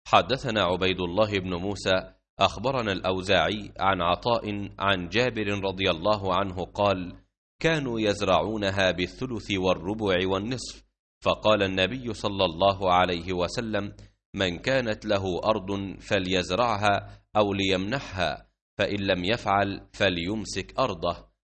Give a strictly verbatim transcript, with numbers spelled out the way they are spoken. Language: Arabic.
حدثنا عبيد الله بن موسى أخبرنا الأوزاعي عن عطاء عن جابر رضي الله عنه قال: كانوا يزرعونها بالثلث والربع والنصف، فقال النبي صلى الله عليه وسلم: من كانت له أرض فليزرعها أو ليمنحها، فإن لم يفعل فليمسك أرضه.